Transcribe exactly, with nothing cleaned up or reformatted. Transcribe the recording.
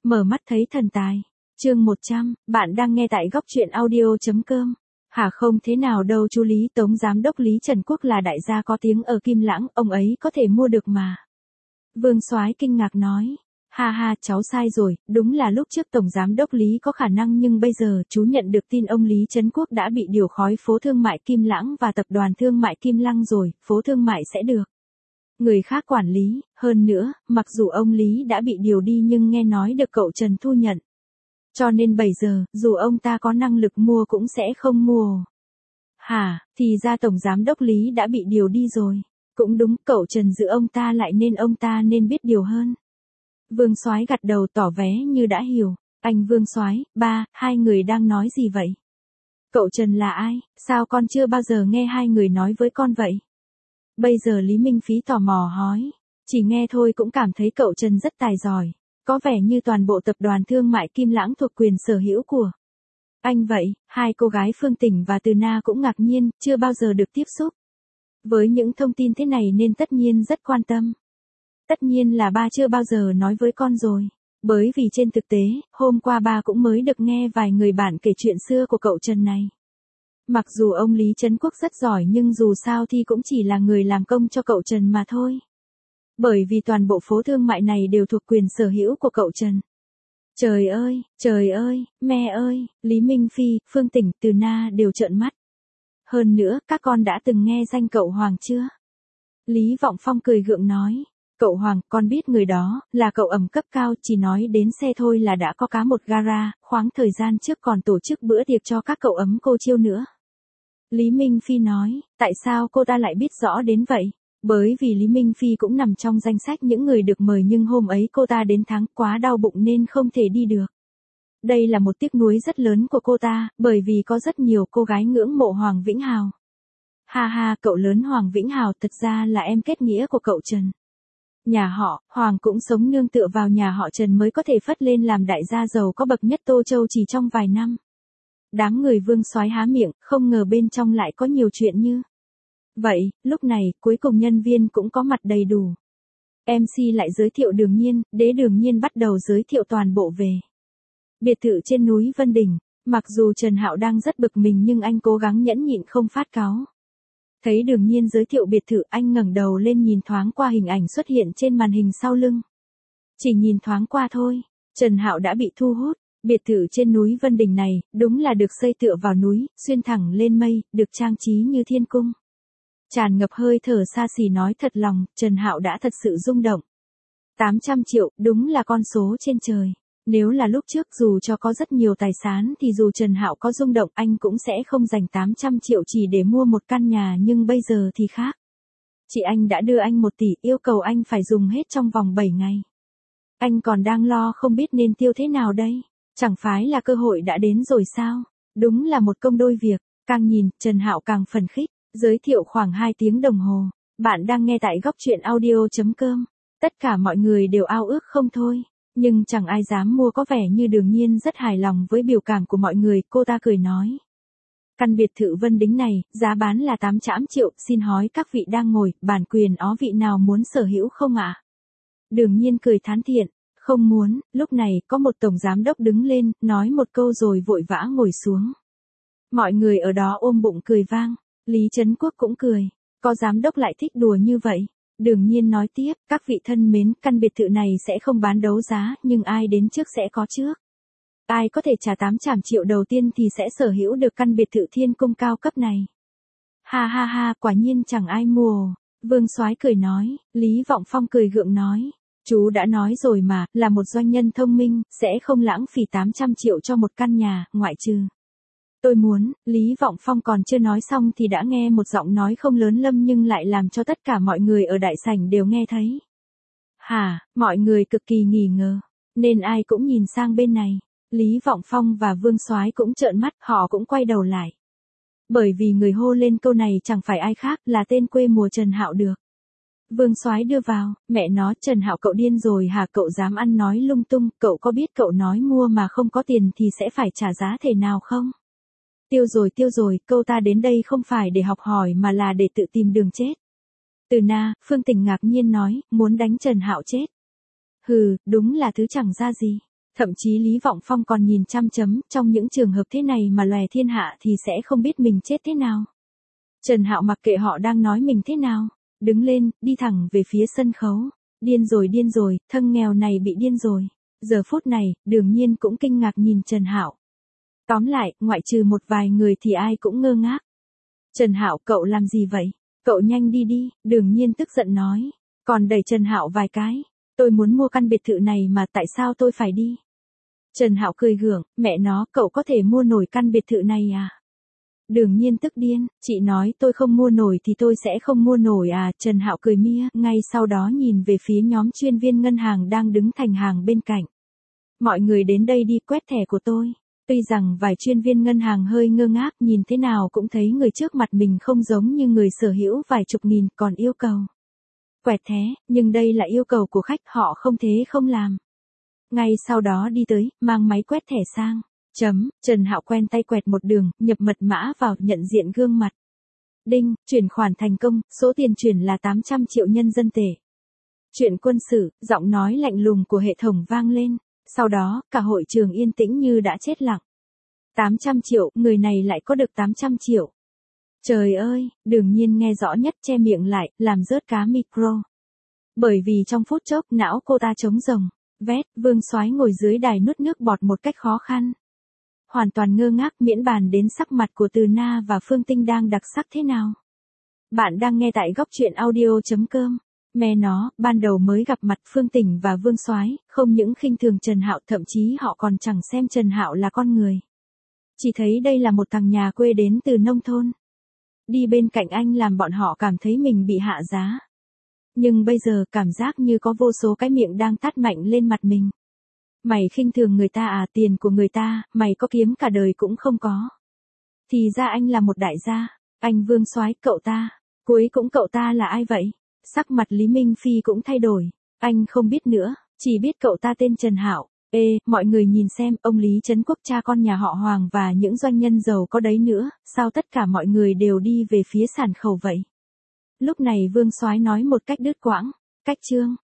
Mở mắt thấy thần tài. Chương một trăm, bạn đang nghe tại góc truyện audio.com. Hả không thế nào đâu chú Lý Tống Giám đốc Lý Trần Quốc là đại gia có tiếng ở Kim Lãng, ông ấy có thể mua được mà. Vương Soái kinh ngạc nói. Ha ha, cháu sai rồi, đúng là lúc trước Tổng Giám đốc Lý có khả năng nhưng bây giờ chú nhận được tin ông Lý Trấn Quốc đã bị điều khỏi phố thương mại Kim Lãng và tập đoàn thương mại Kim Lăng rồi, phố thương mại sẽ được người khác quản lý, hơn nữa, mặc dù ông Lý đã bị điều đi nhưng nghe nói được cậu Trần thu nhận. Cho nên bây giờ, dù ông ta có năng lực mua cũng sẽ không mua. Hả, thì ra Tổng Giám đốc Lý đã bị điều đi rồi. Cũng đúng, cậu Trần giữ ông ta lại nên ông ta nên biết điều hơn. Vương Soái gật đầu tỏ vẻ như đã hiểu. Anh Vương Soái, ba, hai người đang nói gì vậy? Cậu Trần là ai, sao con chưa bao giờ nghe hai người nói với con vậy? Bây giờ Lý Minh Phí tò mò hỏi. Chỉ nghe thôi cũng cảm thấy cậu Trần rất tài giỏi. Có vẻ như toàn bộ tập đoàn thương mại Kim Lãng thuộc quyền sở hữu của anh vậy. Hai cô gái Phương Tỉnh và Từ Na cũng ngạc nhiên, chưa bao giờ được tiếp xúc với những thông tin thế này nên tất nhiên rất quan tâm. Tất nhiên là ba chưa bao giờ nói với con rồi. Bởi vì trên thực tế, hôm qua ba cũng mới được nghe vài người bạn kể chuyện xưa của cậu Trần này. Mặc dù ông Lý Trấn Quốc rất giỏi nhưng dù sao thì cũng chỉ là người làm công cho cậu Trần mà thôi. Bởi vì toàn bộ phố thương mại này đều thuộc quyền sở hữu của cậu Trần. Trời ơi, trời ơi, mẹ ơi, Lý Minh Phi, Phương Tỉnh, Từ Na đều trợn mắt. Hơn nữa, các con đã từng nghe danh cậu Hoàng chưa? Lý Vọng Phong cười gượng nói. Cậu Hoàng, con biết người đó, là cậu ẩm cấp cao, chỉ nói đến xe thôi là đã có cá một gara, khoáng thời gian trước còn tổ chức bữa tiệc cho các cậu ấm cô chiêu nữa. Lý Minh Phi nói, tại sao cô ta lại biết rõ đến vậy? Bởi vì Lý Minh Phi cũng nằm trong danh sách những người được mời nhưng hôm ấy cô ta đến tháng quá đau bụng nên không thể đi được. Đây là một tiếc nuối rất lớn của cô ta, bởi vì có rất nhiều cô gái ngưỡng mộ Hoàng Vĩnh Hào. Ha ha, cậu lớn Hoàng Vĩnh Hào thật ra là em kết nghĩa của cậu Trần. Nhà họ, Hoàng cũng sống nương tựa vào nhà họ Trần mới có thể phất lên làm đại gia giàu có bậc nhất Tô Châu chỉ trong vài năm. Đám người Vương Soái há miệng, không ngờ bên trong lại có nhiều chuyện như vậy. Lúc này, cuối cùng nhân viên cũng có mặt đầy đủ. em xê lại giới thiệu Đường Nhiên, Đế Đường Nhiên bắt đầu giới thiệu toàn bộ về biệt thự trên núi Vân Đỉnh. Mặc dù Trần Hạo đang rất bực mình nhưng anh cố gắng nhẫn nhịn không phát cáu. Thấy Đường Nhiên giới thiệu biệt thự, anh ngẩng đầu lên nhìn thoáng qua hình ảnh xuất hiện trên màn hình sau lưng. Chỉ nhìn thoáng qua thôi, Trần Hạo đã bị thu hút. Biệt thự trên núi Vân Đỉnh này, đúng là được xây tựa vào núi, xuyên thẳng lên mây, được trang trí như thiên cung. Tràn ngập hơi thở xa xỉ nói thật lòng, Trần Hạo đã thật sự rung động. tám trăm triệu, đúng là con số trên trời. Nếu là lúc trước dù cho có rất nhiều tài sản thì dù Trần Hạo có rung động anh cũng sẽ không dành tám trăm triệu chỉ để mua một căn nhà nhưng bây giờ thì khác. Chị anh đã đưa anh một tỷ yêu cầu anh phải dùng hết trong vòng bảy ngày. Anh còn đang lo không biết nên tiêu thế nào đây. Chẳng phải là cơ hội đã đến rồi sao? Đúng là một công đôi việc. Càng nhìn, Trần Hạo càng phấn khích. Giới thiệu khoảng hai tiếng đồng hồ. Bạn đang nghe tại góc truyện audio.com. Tất cả mọi người đều ao ước không thôi. Nhưng chẳng ai dám mua có vẻ như Đường Nhiên rất hài lòng với biểu cảm của mọi người. Cô ta cười nói. Căn biệt thự Vân Đính này, giá bán là tám trăm triệu. Xin hỏi các vị đang ngồi, bản quyền ó vị nào muốn sở hữu không ạ? Đường Nhiên cười thán thiện. Không muốn, lúc này, có một tổng giám đốc đứng lên, nói một câu rồi vội vã ngồi xuống. Mọi người ở đó ôm bụng cười vang. Lý Trấn Quốc cũng cười. Có giám đốc lại thích đùa như vậy. Đường Nhiên nói tiếp, các vị thân mến, căn biệt thự này sẽ không bán đấu giá, nhưng ai đến trước sẽ có trước. Ai có thể trả tám trăm triệu đầu tiên thì sẽ sở hữu được căn biệt thự thiên cung cao cấp này. Ha ha ha, quả nhiên chẳng ai mua. Vương Soái cười nói, Lý Vọng Phong cười gượng nói. Chú đã nói rồi mà, là một doanh nhân thông minh, sẽ không lãng phí tám trăm triệu cho một căn nhà, ngoại trừ. Tôi muốn, Lý Vọng Phong còn chưa nói xong thì đã nghe một giọng nói không lớn lâm nhưng lại làm cho tất cả mọi người ở đại sảnh đều nghe thấy. Hả, mọi người cực kỳ nghi ngờ, nên ai cũng nhìn sang bên này. Lý Vọng Phong và Vương Soái cũng trợn mắt, họ cũng quay đầu lại. Bởi vì người hô lên câu này chẳng phải ai khác là tên quê mùa Trần Hạo được. Vương Soái đưa vào, mẹ nó, Trần Hạo cậu điên rồi hả, cậu dám ăn nói lung tung, cậu có biết cậu nói mua mà không có tiền thì sẽ phải trả giá thể nào không? Tiêu rồi tiêu rồi, câu ta đến đây không phải để học hỏi mà là để tự tìm đường chết. Từ Na, Phương Tỉnh ngạc nhiên nói, muốn đánh Trần Hạo chết. Hừ, đúng là thứ chẳng ra gì. Thậm chí Lý Vọng Phong còn nhìn chăm chấm, trong những trường hợp thế này mà lòe thiên hạ thì sẽ không biết mình chết thế nào. Trần Hạo mặc kệ họ đang nói mình thế nào, đứng lên, đi thẳng về phía sân khấu. Điên rồi điên rồi, thằng nghèo này bị điên rồi. Giờ phút này, Đường Nhiên cũng kinh ngạc nhìn Trần Hạo. Tóm lại, ngoại trừ một vài người thì ai cũng ngơ ngác. Trần Hạo, cậu làm gì vậy? Cậu nhanh đi đi, Đường Nhiên tức giận nói. Còn đẩy Trần Hạo vài cái. Tôi muốn mua căn biệt thự này mà tại sao tôi phải đi? Trần Hạo cười gượng, mẹ nó, cậu có thể mua nổi căn biệt thự này à? Đường Nhiên tức điên, chị nói tôi không mua nổi thì tôi sẽ không mua nổi à? Trần Hạo cười mia, ngay sau đó nhìn về phía nhóm chuyên viên ngân hàng đang đứng thành hàng bên cạnh. Mọi người đến đây đi quét thẻ của tôi. Tuy rằng vài chuyên viên ngân hàng hơi ngơ ngác, nhìn thế nào cũng thấy người trước mặt mình không giống như người sở hữu vài chục nghìn, còn yêu cầu quẹt thẻ, nhưng đây là yêu cầu của khách, họ không thế không làm. Ngay sau đó đi tới, mang máy quét thẻ sang. Chấm, Trần Hạo quen tay quẹt một đường, nhập mật mã vào, nhận diện gương mặt. Đinh, chuyển khoản thành công, số tiền chuyển là tám trăm triệu nhân dân tệ. Chuyện quân sự, giọng nói lạnh lùng của hệ thống vang lên. Sau đó, cả hội trường yên tĩnh như đã chết lặng. tám trăm triệu, người này lại có được tám trăm triệu. Trời ơi, Đường Nhiên nghe rõ nhất, che miệng lại, làm rớt cá micro. Bởi vì trong phút chốc, não cô ta trống rỗng. Vét, Vương Soái ngồi dưới đài nuốt nước bọt một cách khó khăn. Hoàn toàn ngơ ngác, miễn bàn đến sắc mặt của Từ Na và Phương Tinh đang đặc sắc thế nào. Bạn đang nghe tại góc truyện audio chấm com. Mẹ nó, ban đầu mới gặp mặt Phương Tình và Vương Soái, không những khinh thường Trần Hạo, thậm chí họ còn chẳng xem Trần Hạo là con người. Chỉ thấy đây là một thằng nhà quê đến từ nông thôn. Đi bên cạnh anh làm bọn họ cảm thấy mình bị hạ giá. Nhưng bây giờ cảm giác như có vô số cái miệng đang tát mạnh lên mặt mình. Mày khinh thường người ta à? Tiền của người ta, mày có kiếm cả đời cũng không có. Thì ra anh là một đại gia. Anh Vương Soái, cậu ta. Cuối cũng cậu ta là ai vậy? Sắc mặt Lý Minh Phi cũng thay đổi. Anh không biết nữa, chỉ biết cậu ta tên Trần Hạo. Ê, mọi người nhìn xem, ông Lý Trấn Quốc, cha con nhà họ Hoàng và những doanh nhân giàu có đấy nữa, sao tất cả mọi người đều đi về phía sản khẩu vậy? Lúc này Vương Soái nói một cách đứt quãng. Cách chương.